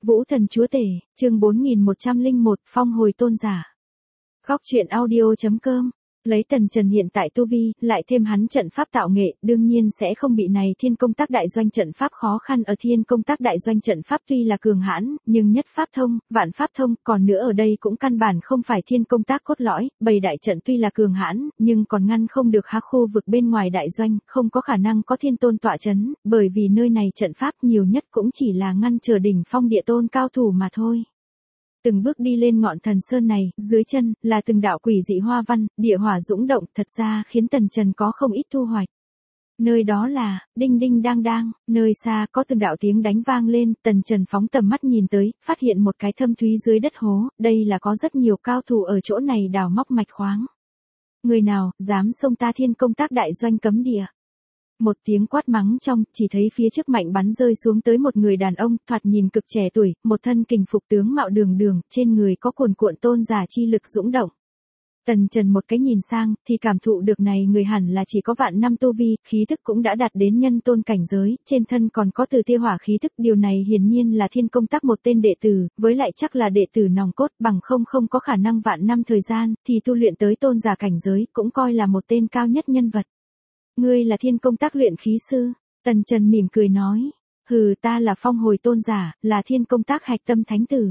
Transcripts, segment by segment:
Vũ Thần Chúa Tể, chương 4101, Phong hồi tôn giả. Góc truyện audio.com. Lấy Tần Trần hiện tại tu vi, lại thêm hắn trận pháp tạo nghệ, đương nhiên sẽ không bị này thiên công tác đại doanh trận pháp khó khăn. Ở thiên công tác đại doanh trận pháp tuy là cường hãn, nhưng nhất pháp thông, vạn pháp thông, còn nữa ở đây cũng căn bản không phải thiên công tác cốt lõi, bầy đại trận tuy là cường hãn, nhưng còn ngăn không được há khu vực bên ngoài đại doanh, không có khả năng có thiên tôn tọa chấn, bởi vì nơi này trận pháp nhiều nhất cũng chỉ là ngăn chờ đỉnh phong địa tôn cao thủ mà thôi. Từng bước đi lên ngọn thần sơn này, dưới chân, là từng đạo quỷ dị hoa văn, địa hỏa dũng động, thật ra khiến Tần Trần có không ít thu hoạch. Nơi đó là, đinh đinh đang đang, nơi xa có từng đạo tiếng đánh vang lên, Tần Trần phóng tầm mắt nhìn tới, phát hiện một cái thâm thúy dưới đất hố, đây là có rất nhiều cao thủ ở chỗ này đào móc mạch khoáng. Người nào, dám xông ta thiên công tác đại doanh cấm địa. Một tiếng quát mắng trong, chỉ thấy phía trước mạnh bắn rơi xuống tới một người đàn ông, thoạt nhìn cực trẻ tuổi, một thân kình phục tướng mạo đường đường, trên người có cuồn cuộn tôn giả chi lực dũng động. Tần Trần một cái nhìn sang, thì cảm thụ được này người hẳn là chỉ có vạn năm tu vi, khí thức cũng đã đạt đến nhân tôn cảnh giới, trên thân còn có từ tia hỏa khí thức, điều này hiển nhiên là thiên công tác một tên đệ tử, với lại chắc là đệ tử nòng cốt, bằng không có khả năng vạn năm thời gian, thì tu luyện tới tôn giả cảnh giới, cũng coi là một tên cao nhất nhân vật. Ngươi là thiên công tác luyện khí sư, Tần Trần mỉm cười nói, hừ, ta là phong hồi tôn giả, là thiên công tác hạch tâm thánh tử.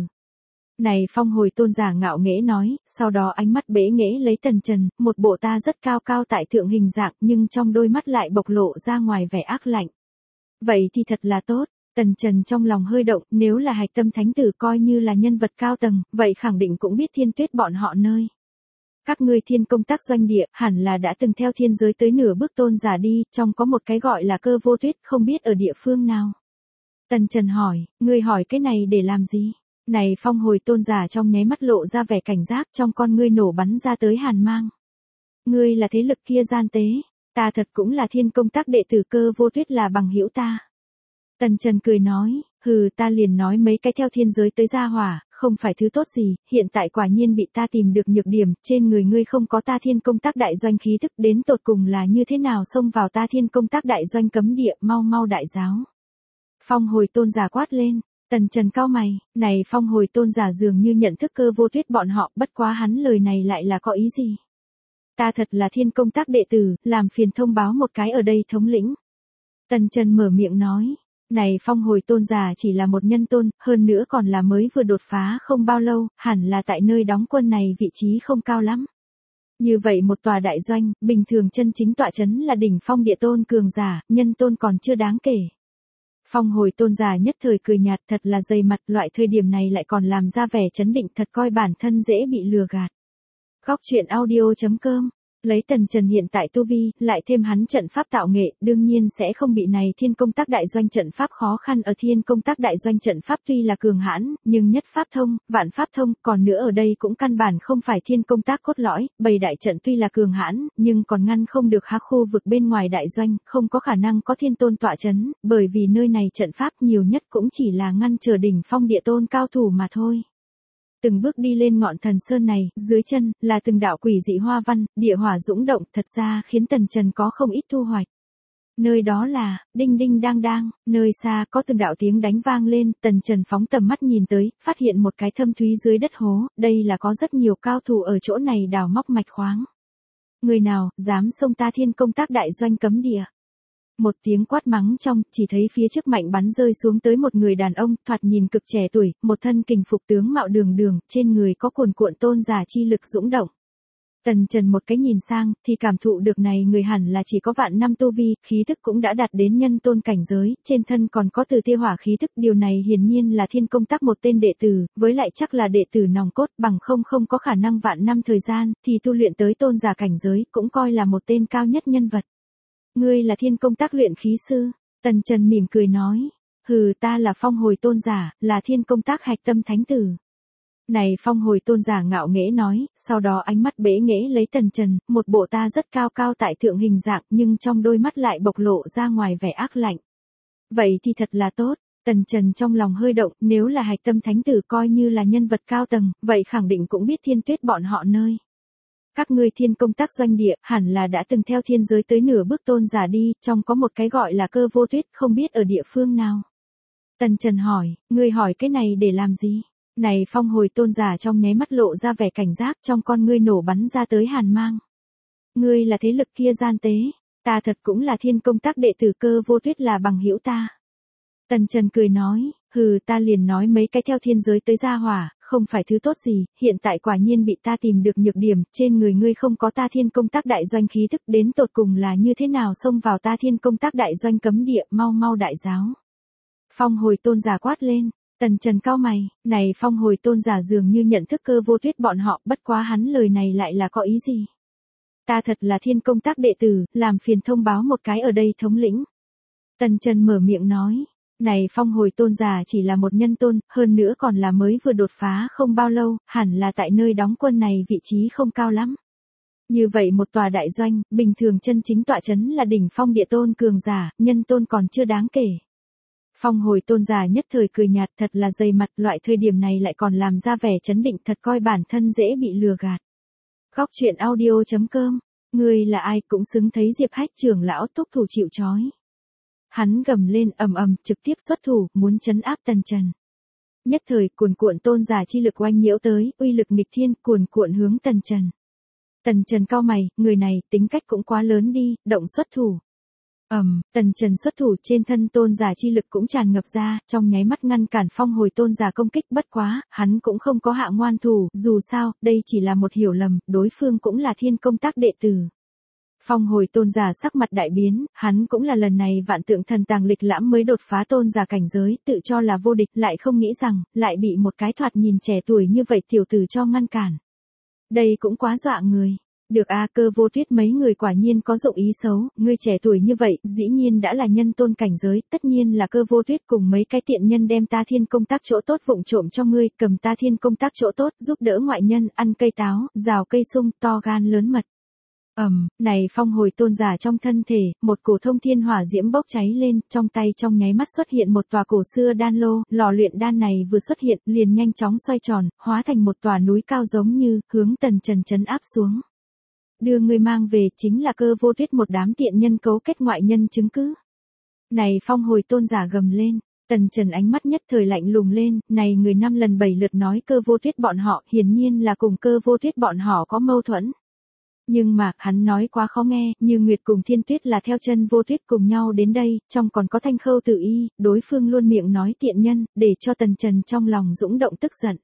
Này phong hồi tôn giả ngạo nghễ nói, sau đó ánh mắt bẽ nghễ lấy Tần Trần, một bộ ta rất cao cao tại thượng hình dạng, nhưng trong đôi mắt lại bộc lộ ra ngoài vẻ ác lạnh. Vậy thì thật là tốt. Tần Trần trong lòng hơi động, nếu là hạch tâm thánh tử coi như là nhân vật cao tầng, vậy khẳng định cũng biết Thiên Tuyết bọn họ nơi. Các ngươi thiên công tác doanh địa, hẳn là đã từng theo thiên giới tới nửa bước tôn giả đi, trong có một cái gọi là Cơ Vô Tuyết, không biết ở địa phương nào. Tần Trần hỏi, ngươi hỏi cái này để làm gì? Này phong hồi tôn giả trong nháy mắt lộ ra vẻ cảnh giác, trong con ngươi nổ bắn ra tới hàn mang. Ngươi là thế lực kia gian tế, ta thật cũng là thiên công tác đệ tử Cơ Vô Tuyết là bằng hữu ta. Tần Trần cười nói, hừ, ta liền nói mấy cái theo thiên giới tới gia hỏa, không phải thứ tốt gì, hiện tại quả nhiên bị ta tìm được nhược điểm, trên người ngươi không có ta thiên công tác đại doanh khí thức, đến tột cùng là như thế nào xông vào ta thiên công tác đại doanh cấm địa, mau đại giáo. Phong hồi tôn giả quát lên, Tần Trần cau mày, này phong hồi tôn giả dường như nhận thức Cơ Vô Tuyết bọn họ, bất quá hắn lời này lại là có ý gì? Ta thật là thiên công tác đệ tử, làm phiền thông báo một cái ở đây thống lĩnh. Tần Trần mở miệng nói. Này phong hồi tôn giả chỉ là một nhân tôn, hơn nữa còn là mới vừa đột phá không bao lâu, hẳn là tại nơi đóng quân này vị trí không cao lắm. Như vậy một tòa đại doanh, bình thường chân chính tọa chấn là đỉnh phong địa tôn cường giả, nhân tôn còn chưa đáng kể. Phong hồi tôn giả nhất thời cười nhạt, thật là dày mặt, loại thời điểm này lại còn làm ra vẻ chấn định, thật coi bản thân dễ bị lừa gạt. Góc truyện audio.com. Lấy Tần Trần hiện tại tu vi, lại thêm hắn trận pháp tạo nghệ, đương nhiên sẽ không bị này thiên công tác đại doanh trận pháp khó khăn. Ở thiên công tác đại doanh trận pháp tuy là cường hãn, nhưng nhất pháp thông, vạn pháp thông, còn nữa ở đây cũng căn bản không phải thiên công tác cốt lõi, bầy đại trận tuy là cường hãn, nhưng còn ngăn không được há khu vực bên ngoài đại doanh, không có khả năng có thiên tôn tọa chấn, bởi vì nơi này trận pháp nhiều nhất cũng chỉ là ngăn chờ đỉnh phong địa tôn cao thủ mà thôi. Từng bước đi lên ngọn thần sơn này, dưới chân, là từng đạo quỷ dị hoa văn, địa hỏa dũng động, thật ra khiến Tần Trần có không ít thu hoạch. Nơi đó là, đinh đinh đang đang, nơi xa có từng đạo tiếng đánh vang lên, Tần Trần phóng tầm mắt nhìn tới, phát hiện một cái thâm thúy dưới đất hố, đây là có rất nhiều cao thủ ở chỗ này đào móc mạch khoáng. Người nào, dám xông ta thiên công tác đại doanh cấm địa. Một tiếng quát mắng trong, chỉ thấy phía trước mạnh bắn rơi xuống tới một người đàn ông, thoạt nhìn cực trẻ tuổi, một thân kình phục tướng mạo đường đường, trên người có cuồn cuộn tôn giả chi lực dũng động. Tần Trần một cái nhìn sang, thì cảm thụ được này người hẳn là chỉ có vạn năm tu vi, khí thức cũng đã đạt đến nhân tôn cảnh giới, trên thân còn có từ tia hỏa khí thức, điều này hiển nhiên là thiên công tác một tên đệ tử, với lại chắc là đệ tử nòng cốt, bằng không có khả năng vạn năm thời gian, thì tu luyện tới tôn giả cảnh giới, cũng coi là một tên cao nhất nhân vật. Ngươi là thiên công tác luyện khí sư, Tần Trần mỉm cười nói, hừ, ta là phong hồi tôn giả, là thiên công tác hạch tâm thánh tử. Này phong hồi tôn giả ngạo nghễ nói, sau đó ánh mắt bẽ nghễ lấy Tần Trần, một bộ ta rất cao cao tại thượng hình dạng, nhưng trong đôi mắt lại bộc lộ ra ngoài vẻ ác lạnh. Vậy thì thật là tốt. Tần Trần trong lòng hơi động, nếu là hạch tâm thánh tử coi như là nhân vật cao tầng, vậy khẳng định cũng biết Thiên Tuyết bọn họ nơi. Các ngươi thiên công tác doanh địa, hẳn là đã từng theo thiên giới tới nửa bước tôn giả đi, trong có một cái gọi là Cơ Vô Tuyết, không biết ở địa phương nào. Tần Trần hỏi, ngươi hỏi cái này để làm gì? Này phong hồi tôn giả trong nháy mắt lộ ra vẻ cảnh giác, trong con ngươi nổ bắn ra tới hàn mang. Ngươi là thế lực kia gian tế, ta thật cũng là Thiên Công Tác đệ tử Cơ Vô Tuyết là bằng hữu ta. Tần Trần cười nói, hừ, ta liền nói mấy cái theo thiên giới tới gia hỏa, không phải thứ tốt gì, hiện tại quả nhiên bị ta tìm được nhược điểm, trên người ngươi không có ta Thiên Công Tác đại doanh khí thức, đến tột cùng là như thế nào xông vào ta Thiên Công Tác đại doanh cấm địa, mau mau đại giáo. Phong hồi tôn giả quát lên. Tần Trần cau mày, này phong hồi tôn giả dường như nhận thức Cơ Vô Tuyết bọn họ, bất quá hắn lời này lại là có ý gì? Ta thật là Thiên Công Tác đệ tử, làm phiền thông báo một cái ở đây thống lĩnh. Tần Trần mở miệng nói, này phong hồi tôn giả chỉ là một nhân tôn, hơn nữa còn là mới vừa đột phá không bao lâu, hẳn là tại nơi đóng quân này vị trí không cao lắm. Như vậy một tòa đại doanh, bình thường chân chính tọa chấn là đỉnh phong địa tôn cường giả, nhân tôn còn chưa đáng kể. Phong hồi tôn giả nhất thời cười nhạt, thật là dày mặt, loại thời điểm này lại còn làm ra vẻ chấn định, thật coi bản thân dễ bị lừa gạt. Góc truyện audio.com, ngươi là ai cũng xứng thấy Diệp Hách trưởng lão thúc thủ chịu trói. Hắn gầm lên ầm ầm, trực tiếp xuất thủ, muốn trấn áp Tần Trần. Nhất thời cuồn cuộn tôn giả chi lực oanh nhiễu tới, uy lực nghịch thiên, cuồn cuộn hướng Tần Trần. Tần Trần cau mày, người này tính cách cũng quá lớn đi, động xuất thủ. Tần Trần xuất thủ, trên thân tôn giả chi lực cũng tràn ngập ra, trong nháy mắt ngăn cản phong hồi tôn giả công kích, bất quá, hắn cũng không có hạ ngoan thủ, dù sao, đây chỉ là một hiểu lầm, đối phương cũng là Thiên Công Tác đệ tử. Phong hồi tôn giả sắc mặt đại biến, hắn cũng là lần này vạn tượng thần tàng lịch lãm mới đột phá tôn giả cảnh giới, tự cho là vô địch, lại không nghĩ rằng, lại bị một cái thoạt nhìn trẻ tuổi như vậy tiểu tử cho ngăn cản. Đây cũng quá dọa người. Được a, Cơ Vô Tuyết mấy người quả nhiên có dụng ý xấu, ngươi trẻ tuổi như vậy, dĩ nhiên đã là nhân tôn cảnh giới, tất nhiên là Cơ Vô Tuyết cùng mấy cái tiện nhân đem ta Thiên Công Tác chỗ tốt vụng trộm cho ngươi, cầm ta Thiên Công Tác chỗ tốt, giúp đỡ ngoại nhân, ăn cây táo, rào cây sung, to gan lớn mật. Này phong hồi tôn giả trong thân thể, một cổ thông thiên hỏa diễm bốc cháy lên, trong tay trong nháy mắt xuất hiện một tòa cổ xưa đan lô, lò luyện đan này vừa xuất hiện, liền nhanh chóng xoay tròn, hóa thành một tòa núi cao giống như, hướng Tần Trần trấn áp xuống. Đưa người mang về chính là Cơ Vô Tuyết một đám tiện nhân cấu kết ngoại nhân chứng cứ. Này phong hồi tôn giả gầm lên, Tần Trần ánh mắt nhất thời lạnh lùng lên, này người 5 lần 7 lượt nói Cơ Vô Tuyết bọn họ, hiển nhiên là cùng Cơ Vô Tuyết bọn họ có mâu thuẫn. Nhưng mà, hắn nói quá khó nghe, Như Nguyệt cùng Thiên Tuyết là theo chân Vô Tuyết cùng nhau đến đây, trong còn có Thanh Khâu Tử Y, đối phương luôn miệng nói tiện nhân, để cho Tần Trần trong lòng dũng động tức giận.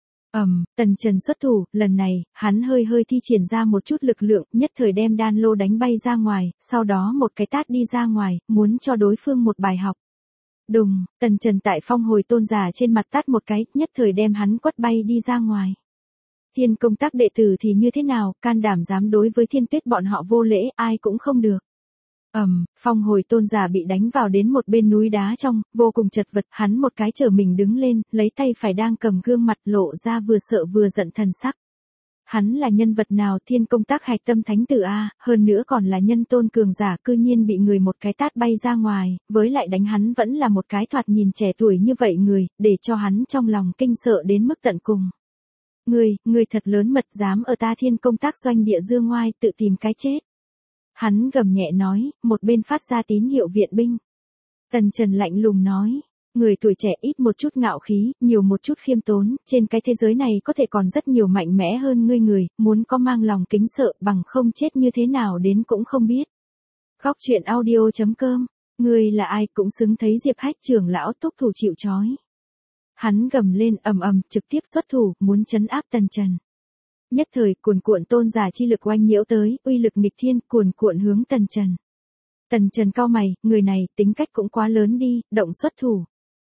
Tần Trần xuất thủ, lần này, hắn hơi thi triển ra một chút lực lượng, nhất thời đem đan lô đánh bay ra ngoài, sau đó một cái tát đi ra ngoài, muốn cho đối phương một bài học. Đùng, Tần Trần tại phong hồi tôn giả trên mặt tát một cái, nhất thời đem hắn quất bay đi ra ngoài. Thiên Công Tác đệ tử thì như thế nào, can đảm dám đối với Thiên Tuyết bọn họ vô lễ, ai cũng không được. Phong hồi tôn giả bị đánh vào đến một bên núi đá trong, vô cùng chật vật, hắn một cái trở mình đứng lên, lấy tay phải đang cầm gương mặt lộ ra vừa sợ vừa giận thần sắc. Hắn là nhân vật nào, Thiên Công Tác hạch tâm thánh tử a, hơn nữa còn là nhân tôn cường giả, cư nhiên bị người một cái tát bay ra ngoài, với lại đánh hắn vẫn là một cái thoạt nhìn trẻ tuổi như vậy người, để cho hắn trong lòng kinh sợ đến mức tận cùng. Ngươi thật lớn mật, dám ở ta Thiên Công Tác doanh địa dương ngoai, tự tìm cái chết. Hắn gầm nhẹ nói, một bên phát ra tín hiệu viện binh. Tần Trần lạnh lùng nói, người tuổi trẻ ít một chút ngạo khí, nhiều một chút khiêm tốn, trên cái thế giới này có thể còn rất nhiều mạnh mẽ hơn ngươi người, muốn có mang lòng kính sợ, bằng không chết như thế nào đến cũng không biết. Góc truyện audio.com, ngươi là ai cũng xứng thấy Diệp Hách trưởng lão thúc thủ chịu trói. Hắn gầm lên ầm, trực tiếp xuất thủ, muốn trấn áp Tần Trần. Nhất thời cuồn cuộn tôn giả chi lực oanh nhiễu tới, uy lực nghịch thiên, cuồn cuộn hướng Tần Trần. Tần Trần cau mày, người này tính cách cũng quá lớn đi, động xuất thủ.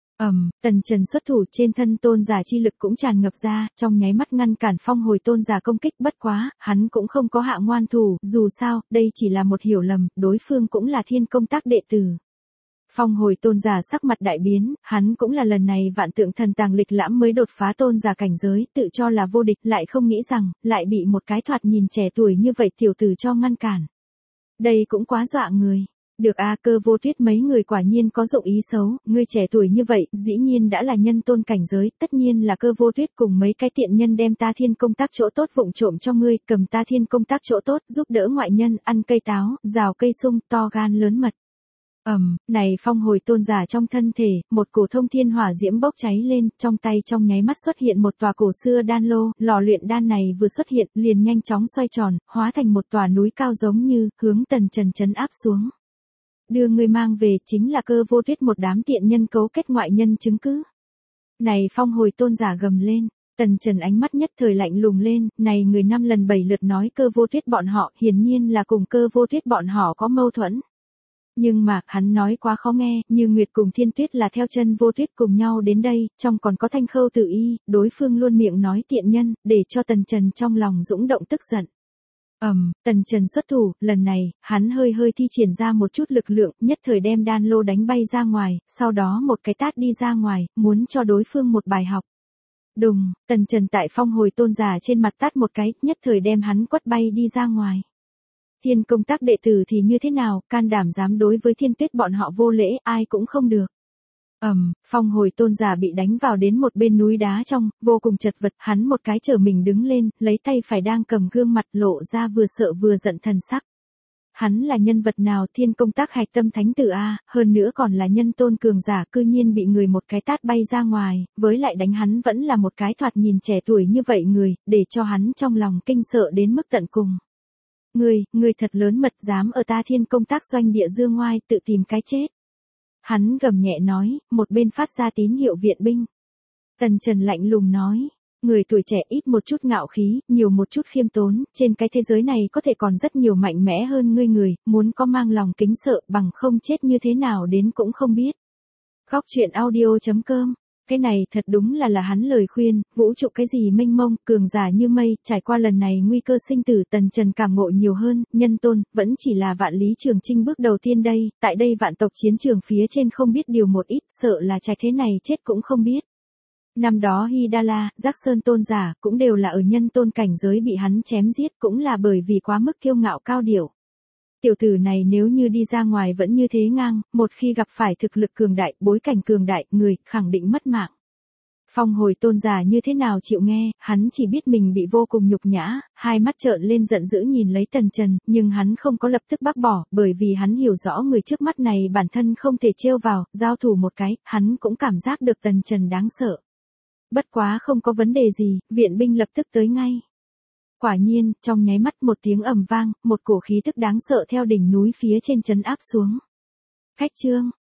Tần Trần xuất thủ, trên thân tôn giả chi lực cũng tràn ngập ra, trong nháy mắt ngăn cản phong hồi tôn giả công kích, bất quá, hắn cũng không có hạ ngoan thủ, dù sao, đây chỉ là một hiểu lầm, đối phương cũng là Thiên Công Tác đệ tử. Phong hồi tôn giả sắc mặt đại biến, hắn cũng là lần này vạn tượng thần tàng lịch lãm mới đột phá tôn giả cảnh giới, tự cho là vô địch, lại không nghĩ rằng, lại bị một cái thoạt nhìn trẻ tuổi như vậy tiểu tử cho ngăn cản. Đây cũng quá dọa người. Được a, Cơ Vô Tuyết mấy người quả nhiên có dụng ý xấu, ngươi trẻ tuổi như vậy, dĩ nhiên đã là nhân tôn cảnh giới, tất nhiên là Cơ Vô Tuyết cùng mấy cái tiện nhân đem ta Thiên Công Tác chỗ tốt vụng trộm cho ngươi, cầm ta Thiên Công Tác chỗ tốt, giúp đỡ ngoại nhân, ăn cây táo, rào cây sung, to gan lớn mật. Này phong hồi tôn giả trong thân thể, một cổ thông thiên hỏa diễm bốc cháy lên, trong tay trong nháy mắt xuất hiện một tòa cổ xưa đan lô, lò luyện đan này vừa xuất hiện, liền nhanh chóng xoay tròn, hóa thành một tòa núi cao giống như, hướng Tần Trần trấn áp xuống. Đưa ngươi mang về chính là Cơ Vô Tuyết, một đám tiện nhân cấu kết ngoại nhân chứng cứ. Này phong hồi tôn giả gầm lên. Tần Trần ánh mắt nhất thời lạnh lùng lên, này người 5 lần 7 lượt nói Cơ Vô Tuyết bọn họ, hiển nhiên là cùng Cơ Vô Tuyết bọn họ có mâu thuẫn. Nhưng mà, hắn nói quá khó nghe, Như Nguyệt cùng Thiên Tuyết là theo chân Vô Tuyết cùng nhau đến đây, trong còn có Thanh Khâu Tử Y, đối phương luôn miệng nói tiện nhân, để cho Tần Trần trong lòng dũng động tức giận. Tần Trần xuất thủ, lần này, hắn hơi thi triển ra một chút lực lượng, nhất thời đem đan lô đánh bay ra ngoài, sau đó một cái tát đi ra ngoài, muốn cho đối phương một bài học. Đùng, Tần Trần tại phong hồi tôn giả trên mặt tát một cái, nhất thời đem hắn quất bay đi ra ngoài. Thiên công tác đệ tử thì như thế nào, can đảm dám đối với Thiên Tuyết bọn họ vô lễ, ai cũng không được. Phong hồi tôn giả bị đánh vào đến một bên núi đá trong, vô cùng chật vật, hắn một cái trở mình đứng lên, lấy tay phải đang cầm gương mặt lộ ra vừa sợ vừa giận thần sắc. Hắn là nhân vật nào, thiên công tác hạch tâm thánh tử A, hơn nữa còn là nhân tôn cường giả, cư nhiên bị người một cái tát bay ra ngoài, với lại đánh hắn vẫn là một cái thoạt nhìn trẻ tuổi như vậy người, để cho hắn trong lòng kinh sợ đến mức tận cùng. Ngươi thật lớn mật, dám ở ta thiên công tác doanh địa dương ngoai tự tìm cái chết. Hắn gầm nhẹ nói, một bên phát ra tín hiệu viện binh. Tần Trần lạnh lùng nói, người tuổi trẻ ít một chút ngạo khí, nhiều một chút khiêm tốn, trên cái thế giới này có thể còn rất nhiều mạnh mẽ hơn ngươi người, muốn có mang lòng kính sợ, bằng không chết như thế nào đến cũng không biết. Góc truyện audio.com. Cái này thật đúng là hắn lời khuyên, vũ trụ cái gì mênh mông, cường giả như mây, trải qua lần này nguy cơ sinh tử, Tần Trần cảm ngộ nhiều hơn, nhân tôn, vẫn chỉ là vạn lý trường chinh bước đầu tiên đây, tại đây vạn tộc chiến trường phía trên không biết điều một ít, sợ là trải thế này chết cũng không biết. Năm đó Hidala, Giác Sơn tôn giả, cũng đều là ở nhân tôn cảnh giới bị hắn chém giết, cũng là bởi vì quá mức kiêu ngạo cao điệu. Tiểu tử này nếu như đi ra ngoài vẫn như thế ngang, một khi gặp phải thực lực cường đại, bối cảnh cường đại, người, khẳng định mất mạng. Phong hồi tôn giả như thế nào chịu nghe, hắn chỉ biết mình bị vô cùng nhục nhã, hai mắt trợn lên giận dữ nhìn lấy Tần Trần, nhưng hắn không có lập tức bác bỏ, bởi vì hắn hiểu rõ người trước mắt này bản thân không thể trêu vào, giao thủ một cái, hắn cũng cảm giác được Tần Trần đáng sợ. Bất quá không có vấn đề gì, viện binh lập tức tới ngay. Quả nhiên, trong nháy mắt một tiếng ầm vang, một cổ khí tức đáng sợ theo đỉnh núi phía trên trấn áp xuống. Khách chương